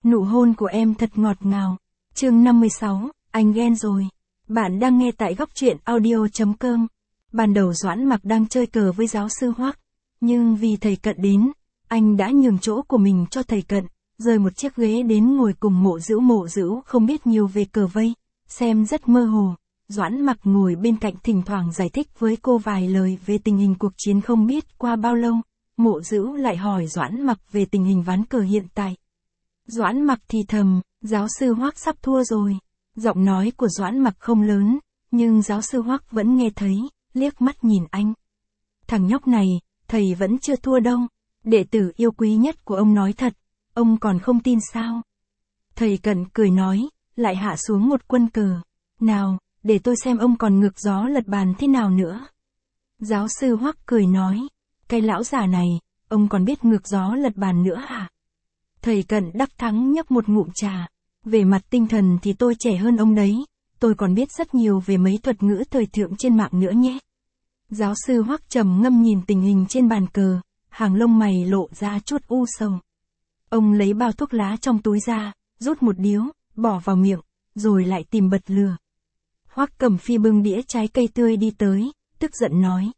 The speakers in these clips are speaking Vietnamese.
Nụ hôn của em thật ngọt ngào. Chương 56, anh ghen rồi. Bạn đang nghe tại góc truyện audio.com. Ban đầu Doãn Mặc đang chơi cờ với giáo sư Hoắc, nhưng vì thầy Cận đến, anh đã nhường chỗ của mình cho thầy Cận, rời một chiếc ghế đến ngồi cùng Mộ Dữu không biết nhiều về cờ vây, xem rất mơ hồ. Doãn Mặc ngồi bên cạnh thỉnh thoảng giải thích với cô vài lời về tình hình cuộc chiến không biết qua bao lâu. Mộ Dữu lại hỏi Doãn Mặc về tình hình ván cờ hiện tại. Doãn Mặc thì thầm, giáo sư Hoắc sắp thua rồi. Giọng nói của Doãn Mặc không lớn, nhưng giáo sư Hoắc vẫn nghe thấy, liếc mắt nhìn anh. Thằng nhóc này, thầy vẫn chưa thua đâu. Đệ tử yêu quý nhất của ông nói thật, ông còn không tin sao? Thầy Cận cười nói, lại hạ xuống một quân cờ. Nào, để tôi xem ông còn ngược gió lật bàn thế nào nữa. Giáo sư Hoắc cười nói, cái lão già này, ông còn biết ngược gió lật bàn nữa hả? Thầy Cận đắc thắng nhấp một ngụm trà. Về mặt tinh thần thì tôi trẻ hơn ông đấy, tôi còn biết rất nhiều về mấy thuật ngữ thời thượng trên mạng nữa nhé. Giáo sư Hoắc trầm ngâm nhìn tình hình trên bàn cờ, hàng lông mày lộ ra chút u sầu. Ông lấy bao thuốc lá trong túi ra, rút một điếu, bỏ vào miệng, rồi lại tìm bật lửa. Hoắc Cẩm Phi bưng đĩa trái cây tươi đi tới, tức giận nói.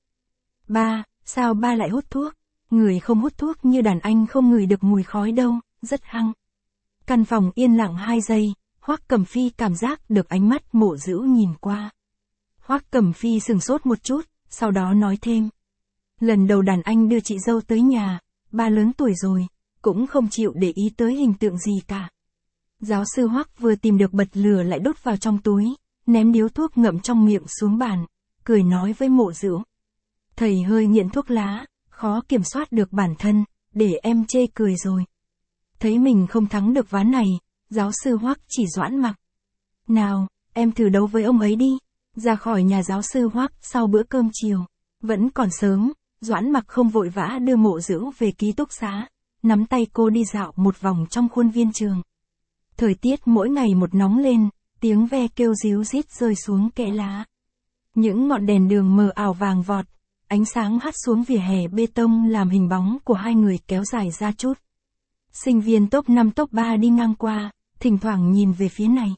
Ba, sao ba lại hút thuốc? Người không hút thuốc như đàn anh không ngửi được mùi khói đâu, rất hăng. Căn phòng yên lặng 2 giây, Hoắc Cẩm Phi cảm giác được ánh mắt Mộ Dữu nhìn qua. Hoắc Cẩm Phi sửng sốt một chút, sau đó nói thêm. Lần đầu đàn anh đưa chị dâu tới nhà, ba lớn tuổi rồi, cũng không chịu để ý tới hình tượng gì cả. Giáo sư Hoắc vừa tìm được bật lửa lại đốt vào trong túi, ném điếu thuốc ngậm trong miệng xuống bàn, cười nói với Mộ Dữu. Thầy hơi nghiện thuốc lá, khó kiểm soát được bản thân, để em chê cười rồi. Thấy mình không thắng được ván này, giáo sư Hoắc chỉ Doãn Mặc. Nào, em thử đấu với ông ấy đi. Ra khỏi nhà giáo sư Hoắc sau bữa cơm chiều. Vẫn còn sớm, Doãn Mặc không vội vã đưa Mộ Dữu về ký túc xá, nắm tay cô đi dạo một vòng trong khuôn viên trường. Thời tiết mỗi ngày một nóng lên, tiếng ve kêu ríu rít rơi xuống kẽ lá. Những ngọn đèn đường mờ ảo vàng vọt, ánh sáng hắt xuống vỉa hè bê tông làm hình bóng của hai người kéo dài ra chút. Sinh viên top 5 top 3 đi ngang qua, thỉnh thoảng nhìn về phía này.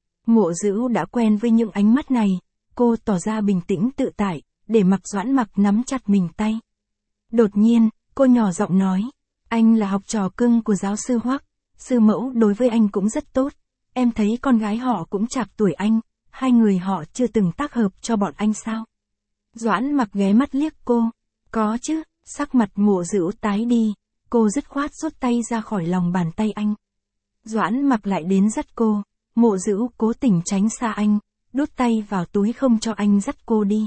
Mộ Dữu đã quen với những ánh mắt này, cô tỏ ra bình tĩnh tự tại, để mặc Doãn Mặc nắm chặt mình tay. Đột nhiên, cô nhỏ giọng nói, anh là học trò cưng của giáo sư Hoắc, sư mẫu đối với anh cũng rất tốt, em thấy con gái họ cũng chạc tuổi anh, hai người họ chưa từng tác hợp cho bọn anh sao? Doãn Mặc ghé mắt liếc cô, có chứ, sắc mặt Mộ Dữu tái đi. Cô dứt khoát rút tay ra khỏi lòng bàn tay anh. Doãn Mặc lại đến dắt cô, Mộ Dữu cố tình tránh xa anh, đút tay vào túi không cho anh dắt cô đi.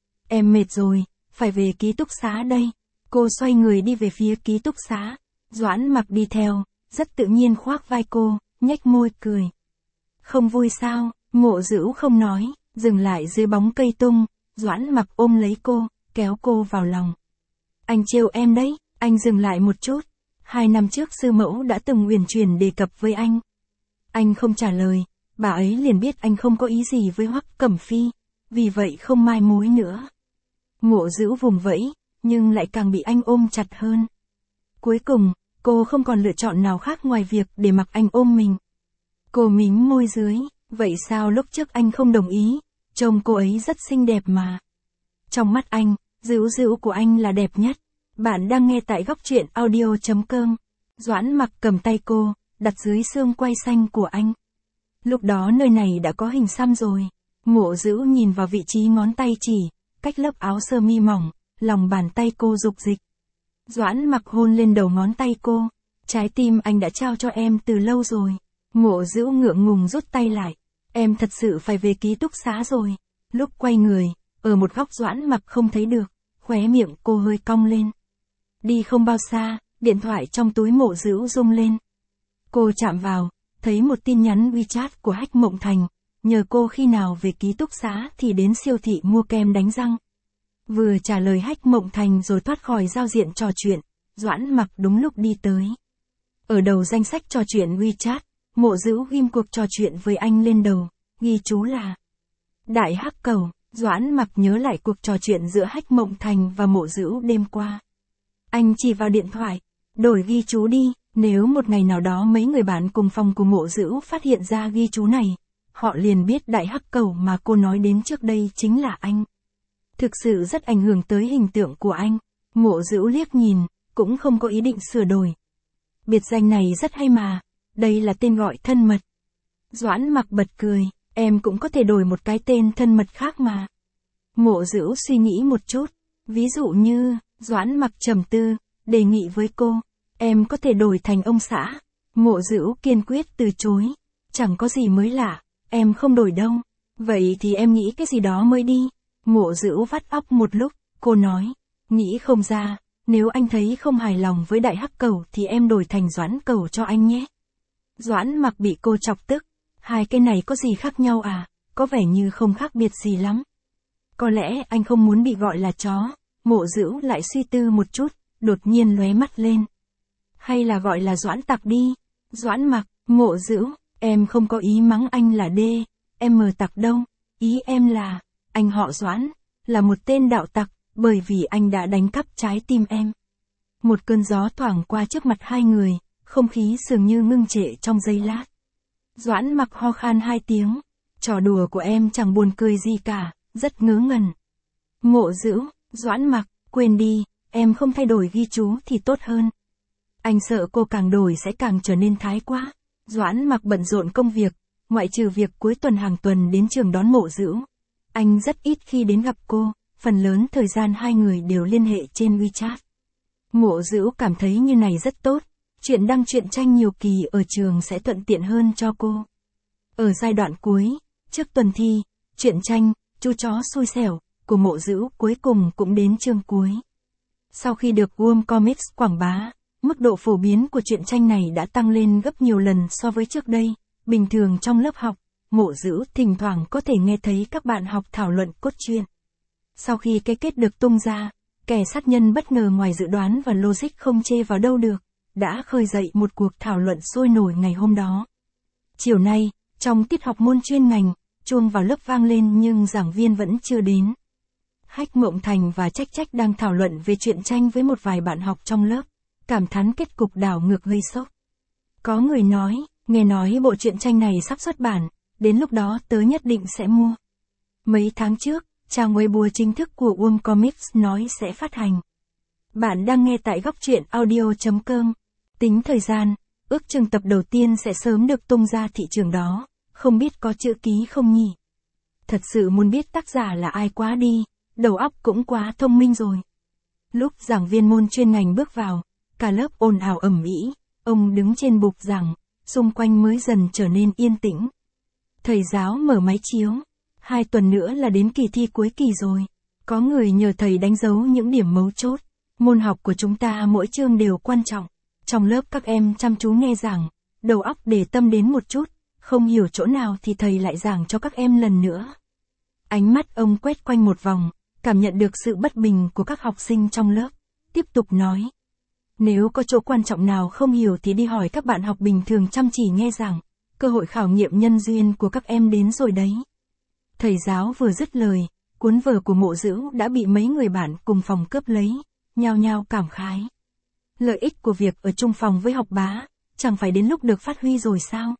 Em mệt rồi, phải về ký túc xá đây. Cô xoay người đi về phía ký túc xá. Doãn Mặc đi theo, rất tự nhiên khoác vai cô, nhếch môi cười. Không vui sao? Mộ Dữu không nói, dừng lại dưới bóng cây tung. Doãn Mặc ôm lấy cô, kéo cô vào lòng. Anh trêu em đấy. Anh dừng lại một chút. 2 năm trước sư mẫu đã từng uyển chuyển đề cập với anh. Anh không trả lời, bà ấy liền biết anh không có ý gì với Hoắc Cẩm Phi, vì vậy không mai mối nữa. Mộ Dữu vùng vẫy, nhưng lại càng bị anh ôm chặt hơn. Cuối cùng, cô không còn lựa chọn nào khác ngoài việc để mặc anh ôm mình. Cô mím môi dưới, vậy sao lúc trước anh không đồng ý, trông cô ấy rất xinh đẹp mà. Trong mắt anh, Dữu của anh là đẹp nhất. Bạn đang nghe tại góc truyện audio.com. Doãn Mặc cầm tay cô, đặt dưới xương quai xanh của anh. Lúc đó nơi này đã có hình xăm rồi. Mộ Dữu nhìn vào vị trí ngón tay chỉ, cách lớp áo sơ mi mỏng, lòng bàn tay cô rục dịch. Doãn Mặc hôn lên đầu ngón tay cô. Trái tim anh đã trao cho em từ lâu rồi. Mộ Dữu ngượng ngùng rút tay lại. Em thật sự phải về ký túc xá rồi. Lúc quay người, ở một góc Doãn Mặc không thấy được, khóe miệng cô hơi cong lên. Đi không bao xa, điện thoại trong túi Mộ Dữu rung lên. Cô chạm vào, thấy một tin nhắn WeChat của Hách Mộng Thành, nhờ cô khi nào về ký túc xá thì đến siêu thị mua kem đánh răng. Vừa trả lời Hách Mộng Thành rồi thoát khỏi giao diện trò chuyện, Doãn Mặc đúng lúc đi tới. Ở đầu danh sách trò chuyện WeChat, Mộ Dữu ghim cuộc trò chuyện với anh lên đầu, ghi chú là Đại Hắc Cầu. Doãn Mặc nhớ lại cuộc trò chuyện giữa Hách Mộng Thành và Mộ Dữu đêm qua. Anh chỉ vào điện thoại, đổi ghi chú đi, Nếu một ngày nào đó mấy người bạn cùng phòng của Mộ Dữu phát hiện ra ghi chú này, họ liền biết đại hắc cầu mà cô nói đến trước đây chính là anh. Thực sự rất ảnh hưởng tới hình tượng của anh. Mộ Dữu liếc nhìn, cũng không có ý định sửa đổi. Biệt danh này rất hay mà, đây là tên gọi thân mật. Doãn Mặc bật cười, em cũng có thể đổi một cái tên thân mật khác mà. Mộ Dữu suy nghĩ một chút, ví dụ như, Doãn Mặc trầm tư, đề nghị với cô, em có thể đổi thành ông xã. Mộ Dữu kiên quyết từ chối, chẳng có gì mới lạ, em không đổi đâu. Vậy thì em nghĩ cái gì đó mới đi. Mộ Dữu vắt óc một lúc, cô nói, nghĩ không ra, nếu anh thấy không hài lòng với đại hắc cầu thì em đổi thành Doãn cầu cho anh nhé. Doãn Mặc bị cô chọc tức, hai cái này có gì khác nhau à, có vẻ như không khác biệt gì lắm. Có lẽ anh không muốn bị gọi là chó. Mộ Dữu lại suy tư một chút, đột nhiên lóe mắt lên. Hay là gọi là Doãn Tặc đi. Doãn Mặc, Mộ Dữu, em không có ý mắng anh là em tặc đâu, ý em là, anh họ Doãn, là một tên đạo tặc, bởi vì anh đã đánh cắp trái tim em. Một cơn gió thoảng qua trước mặt hai người, không khí dường như ngưng trệ trong giây lát. Doãn Mặc ho khan hai tiếng, trò đùa của em chẳng buồn cười gì cả, rất ngớ ngẩn. Mộ Dữu, Doãn Mặc, quên đi, em không thay đổi ghi chú thì tốt hơn. Anh sợ cô càng đổi sẽ càng trở nên thái quá. Doãn Mặc bận rộn công việc, ngoại trừ việc cuối tuần hàng tuần đến trường đón Mộ Dữu. Anh rất ít khi đến gặp cô, phần lớn thời gian hai người đều liên hệ trên WeChat. Mộ Dữu cảm thấy như này rất tốt, chuyện đăng truyện tranh nhiều kỳ ở trường sẽ thuận tiện hơn cho cô. Ở giai đoạn cuối, trước tuần thi, truyện tranh, Chú chó xui xẻo, của Mộ Dữu cuối cùng cũng đến chương cuối. Sau khi được Worm Comics quảng bá, mức độ phổ biến của truyện tranh này đã tăng lên gấp nhiều lần so với trước đây. Bình thường trong lớp học, Mộ Dữu thỉnh thoảng có thể nghe thấy các bạn học thảo luận cốt truyện. Sau khi cái kết được tung ra, kẻ sát nhân bất ngờ ngoài dự đoán và logic không chê vào đâu được, đã khơi dậy một cuộc thảo luận sôi nổi ngày hôm đó. Chiều nay, trong tiết học môn chuyên ngành, chuông vào lớp vang lên nhưng giảng viên vẫn chưa đến. Hách Mộng Thành và Trách Trách đang thảo luận về truyện tranh với một vài bạn học trong lớp, cảm thán kết cục đảo ngược gây sốc. Có người nói, nghe nói bộ truyện tranh này sắp xuất bản, đến lúc đó tớ nhất định sẽ mua. Mấy tháng trước, trang Weibo chính thức của Worm Comics nói sẽ phát hành. Bạn đang nghe tại góc truyện audio.com. Tính thời gian, ước chừng tập đầu tiên sẽ sớm được tung ra thị trường đó, không biết có chữ ký không nhỉ? Thật sự muốn biết tác giả là ai quá đi, đầu óc cũng quá thông minh rồi. Lúc giảng viên môn chuyên ngành bước vào, cả lớp ồn ào ầm ĩ, ông đứng trên bục giảng, xung quanh mới dần trở nên yên tĩnh. Thầy giáo mở máy chiếu, 2 tuần nữa là đến kỳ thi cuối kỳ rồi. Có người nhờ thầy đánh dấu những điểm mấu chốt. Môn học của chúng ta mỗi chương đều quan trọng. Trong lớp các em chăm chú nghe giảng, đầu óc để tâm đến một chút, không hiểu chỗ nào thì thầy lại giảng cho các em lần nữa. Ánh mắt ông quét quanh một vòng, cảm nhận được sự bất bình của các học sinh trong lớp, tiếp tục nói. Nếu có chỗ quan trọng nào không hiểu thì đi hỏi các bạn học bình thường chăm chỉ nghe giảng, cơ hội khảo nghiệm nhân duyên của các em đến rồi đấy. Thầy giáo vừa dứt lời, cuốn vở của Mộ Dữu đã bị mấy người bạn cùng phòng cướp lấy, nhao nhao cảm khái. Lợi ích của việc ở chung phòng với học bá, chẳng phải đến lúc được phát huy rồi sao?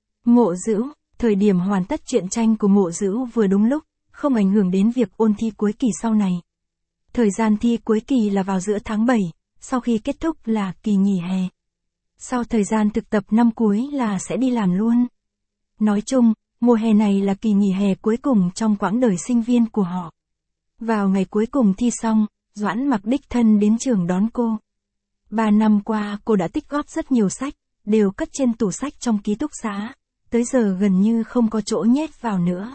Mộ Dữu, thời điểm hoàn tất truyện tranh của Mộ Dữu vừa đúng lúc, không ảnh hưởng đến việc ôn thi cuối kỳ sau này. Thời gian thi cuối kỳ là vào giữa tháng 7, sau khi kết thúc là kỳ nghỉ hè. Sau thời gian thực tập năm cuối là sẽ đi làm luôn. Nói chung, mùa hè này là kỳ nghỉ hè cuối cùng trong quãng đời sinh viên của họ. Vào ngày cuối cùng thi xong, Doãn Mặc đích thân đến trường đón cô. 3 năm qua cô đã tích góp rất nhiều sách, đều cất trên tủ sách trong ký túc xá, tới giờ gần như không có chỗ nhét vào nữa.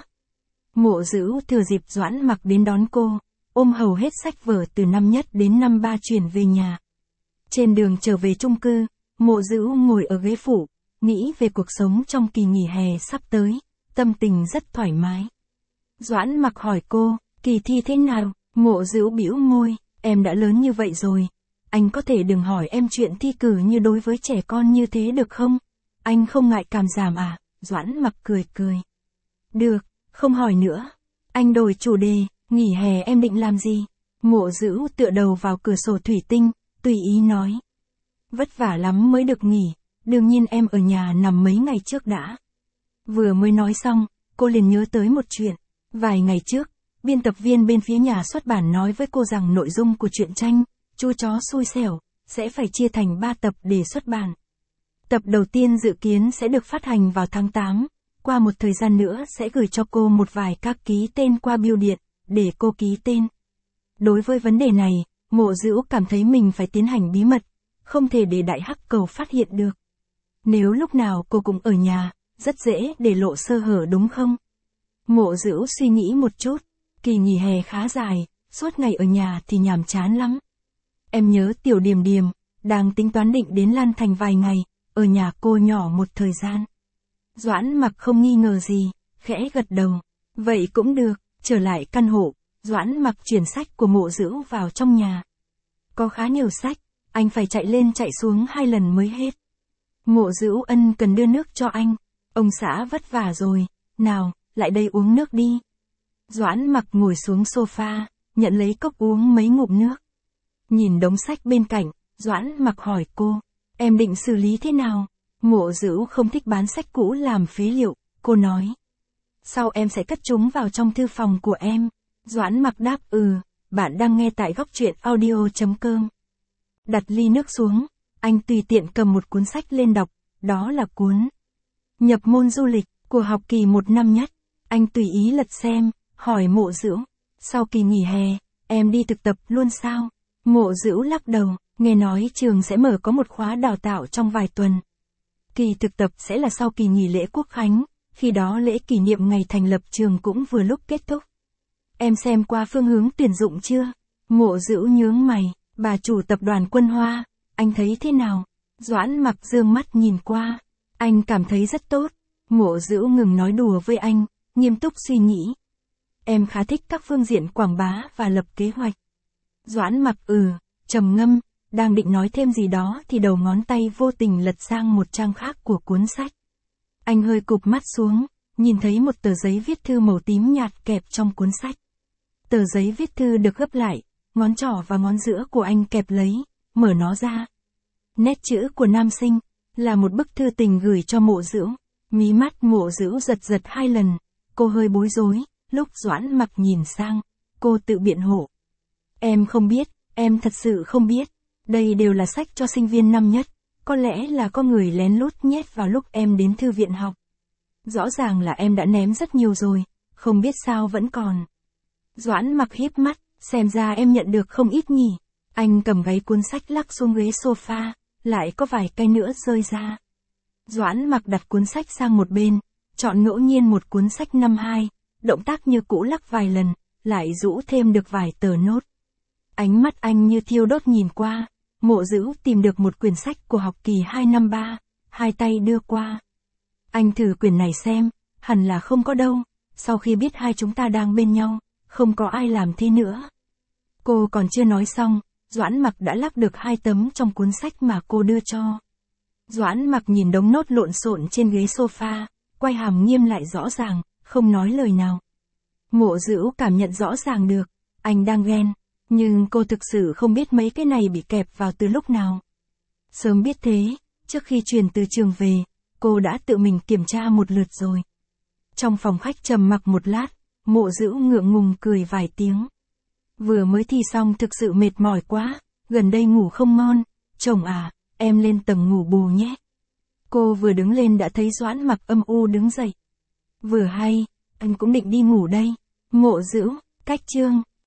Mộ Dữu thừa dịp Doãn Mặc đến đón cô, ôm hầu hết sách vở từ năm nhất đến năm 3 chuyển về nhà. Trên đường trở về chung cư, Mộ Dữu ngồi ở ghế phụ, nghĩ về cuộc sống trong kỳ nghỉ hè sắp tới, tâm tình rất thoải mái. Doãn Mặc hỏi cô, kỳ thi thế nào? Mộ Dữu bĩu môi, em đã lớn như vậy rồi, anh có thể đừng hỏi em chuyện thi cử như đối với trẻ con như thế được không? Anh không ngại cảm giảm à? Doãn Mặc cười cười. Được, không hỏi nữa. Anh đổi chủ đề, nghỉ hè em định làm gì? Mộ Dữu tựa đầu vào cửa sổ thủy tinh, tùy ý nói. vất vả lắm mới được nghỉ, đương nhiên em ở nhà nằm mấy ngày trước đã. Vừa mới nói xong, cô liền nhớ tới một chuyện. Vài ngày trước, biên tập viên bên phía nhà xuất bản nói với cô rằng nội dung của truyện tranh, Chú chó xui xẻo, sẽ phải chia thành 3 tập để xuất bản. Tập đầu tiên dự kiến sẽ được phát hành vào tháng 8, qua một thời gian nữa sẽ gửi cho cô một vài các ký tên qua bưu điện, để cô ký tên. Đối với vấn đề này, Mộ Dữu cảm thấy mình phải tiến hành bí mật, không thể để Đại Hắc Cầu phát hiện được. Nếu lúc nào cô cũng ở nhà, rất dễ để lộ sơ hở đúng không? Mộ Dữu suy nghĩ một chút, kỳ nghỉ hè khá dài, suốt ngày ở nhà thì nhàm chán lắm. Em nhớ Tiểu Điềm Điềm, đang tính toán định đến Lan Thành vài ngày, ở nhà cô nhỏ một thời gian. Doãn Mặc không nghi ngờ gì, khẽ gật đầu. Vậy cũng được, trở lại căn hộ, Doãn Mặc chuyển sách của Mộ Dữu vào trong nhà. Có khá nhiều sách, anh phải chạy lên chạy xuống 2 lần mới hết. Mộ Dữu ân cần đưa nước cho anh. Ông xã vất vả rồi, nào, lại đây uống nước đi. Doãn Mặc ngồi xuống sofa, nhận lấy cốc uống mấy ngụm nước. Nhìn đống sách bên cạnh, Doãn Mặc hỏi cô, em định xử lý thế nào? Mộ Dữu không thích bán sách cũ làm phế liệu, cô nói. Sau em sẽ cất chúng vào trong thư phòng của em. Doãn Mặc đáp bạn đang nghe tại góc truyện audio.com. Đặt ly nước xuống, anh tùy tiện cầm một cuốn sách lên đọc, đó là cuốn Nhập môn du lịch, của học kỳ 1 năm nhất. Anh tùy ý lật xem, hỏi Mộ Dữu, sau kỳ nghỉ hè, em đi thực tập luôn sao? Mộ Dữu lắc đầu, nghe nói trường sẽ mở có một khóa đào tạo trong vài tuần. Kỳ thực tập sẽ là sau kỳ nghỉ lễ Quốc khánh, khi đó lễ kỷ niệm ngày thành lập trường cũng vừa lúc kết thúc. Em xem qua phương hướng tuyển dụng chưa? Mộ Dữu nhướng mày, bà chủ tập đoàn Quân Hoa, anh thấy thế nào? Doãn Mặc dương mắt nhìn qua, anh cảm thấy rất tốt. Mộ Dữu ngừng nói đùa với anh, nghiêm túc suy nghĩ. Em khá thích các phương diện quảng bá và lập kế hoạch. Doãn Mặc trầm ngâm, đang định nói thêm gì đó thì đầu ngón tay vô tình lật sang một trang khác của cuốn sách. Anh hơi cụp mắt xuống, nhìn thấy một tờ giấy viết thư màu tím nhạt kẹp trong cuốn sách. Tờ giấy viết thư được gấp lại, ngón trỏ và ngón giữa của anh kẹp lấy, mở nó ra. Nét chữ của nam sinh, là một bức thư tình gửi cho Mộ Dữu. Mí mắt Mộ Dữu giật giật 2 lần, cô hơi bối rối, lúc Doãn Mặc nhìn sang, cô tự biện hộ. Em không biết, em thật sự không biết, đây đều là sách cho sinh viên năm nhất, có lẽ là có người lén lút nhét vào lúc em đến thư viện học. Rõ ràng là em đã ném rất nhiều rồi, không biết sao vẫn còn. Doãn Mặc híp mắt, xem ra em nhận được không ít nhỉ. Anh cầm gáy cuốn sách lắc xuống ghế sofa, lại có vài cái nữa rơi ra. Doãn Mặc đặt cuốn sách sang một bên, chọn ngẫu nhiên một cuốn sách năm 2, động tác như cũ lắc vài lần, lại rũ thêm được vài tờ nốt. Ánh mắt anh như thiêu đốt nhìn qua, Mộ Dữu tìm được một quyển sách của học kỳ 2 năm 3, hai tay đưa qua. Anh thử quyển này xem, hẳn là không có đâu, sau khi biết hai chúng ta đang bên nhau, không có ai làm thế nữa. Cô còn chưa nói xong, Doãn Mặc đã lắc được 2 tấm trong cuốn sách mà cô đưa cho. Doãn Mặc nhìn đống nốt lộn xộn trên ghế sofa, quay hàm nghiêm lại rõ ràng, không nói lời nào. Mộ Dữu cảm nhận rõ ràng được, anh đang ghen, nhưng cô thực sự không biết mấy cái này bị kẹp vào từ lúc nào. Sớm biết thế, trước khi chuyển từ trường về, cô đã tự mình kiểm tra một lượt rồi. Trong phòng khách trầm mặc một lát, Mộ Dữu ngượng ngùng cười vài tiếng. Vừa mới thi xong thực sự mệt mỏi quá, gần đây ngủ không ngon, chồng à, em lên tầng ngủ bù nhé. Cô vừa đứng lên đã thấy Doãn Mặc âm u đứng dậy. Vừa hay, anh cũng định đi ngủ đây. Mộ Dữu, cách chương.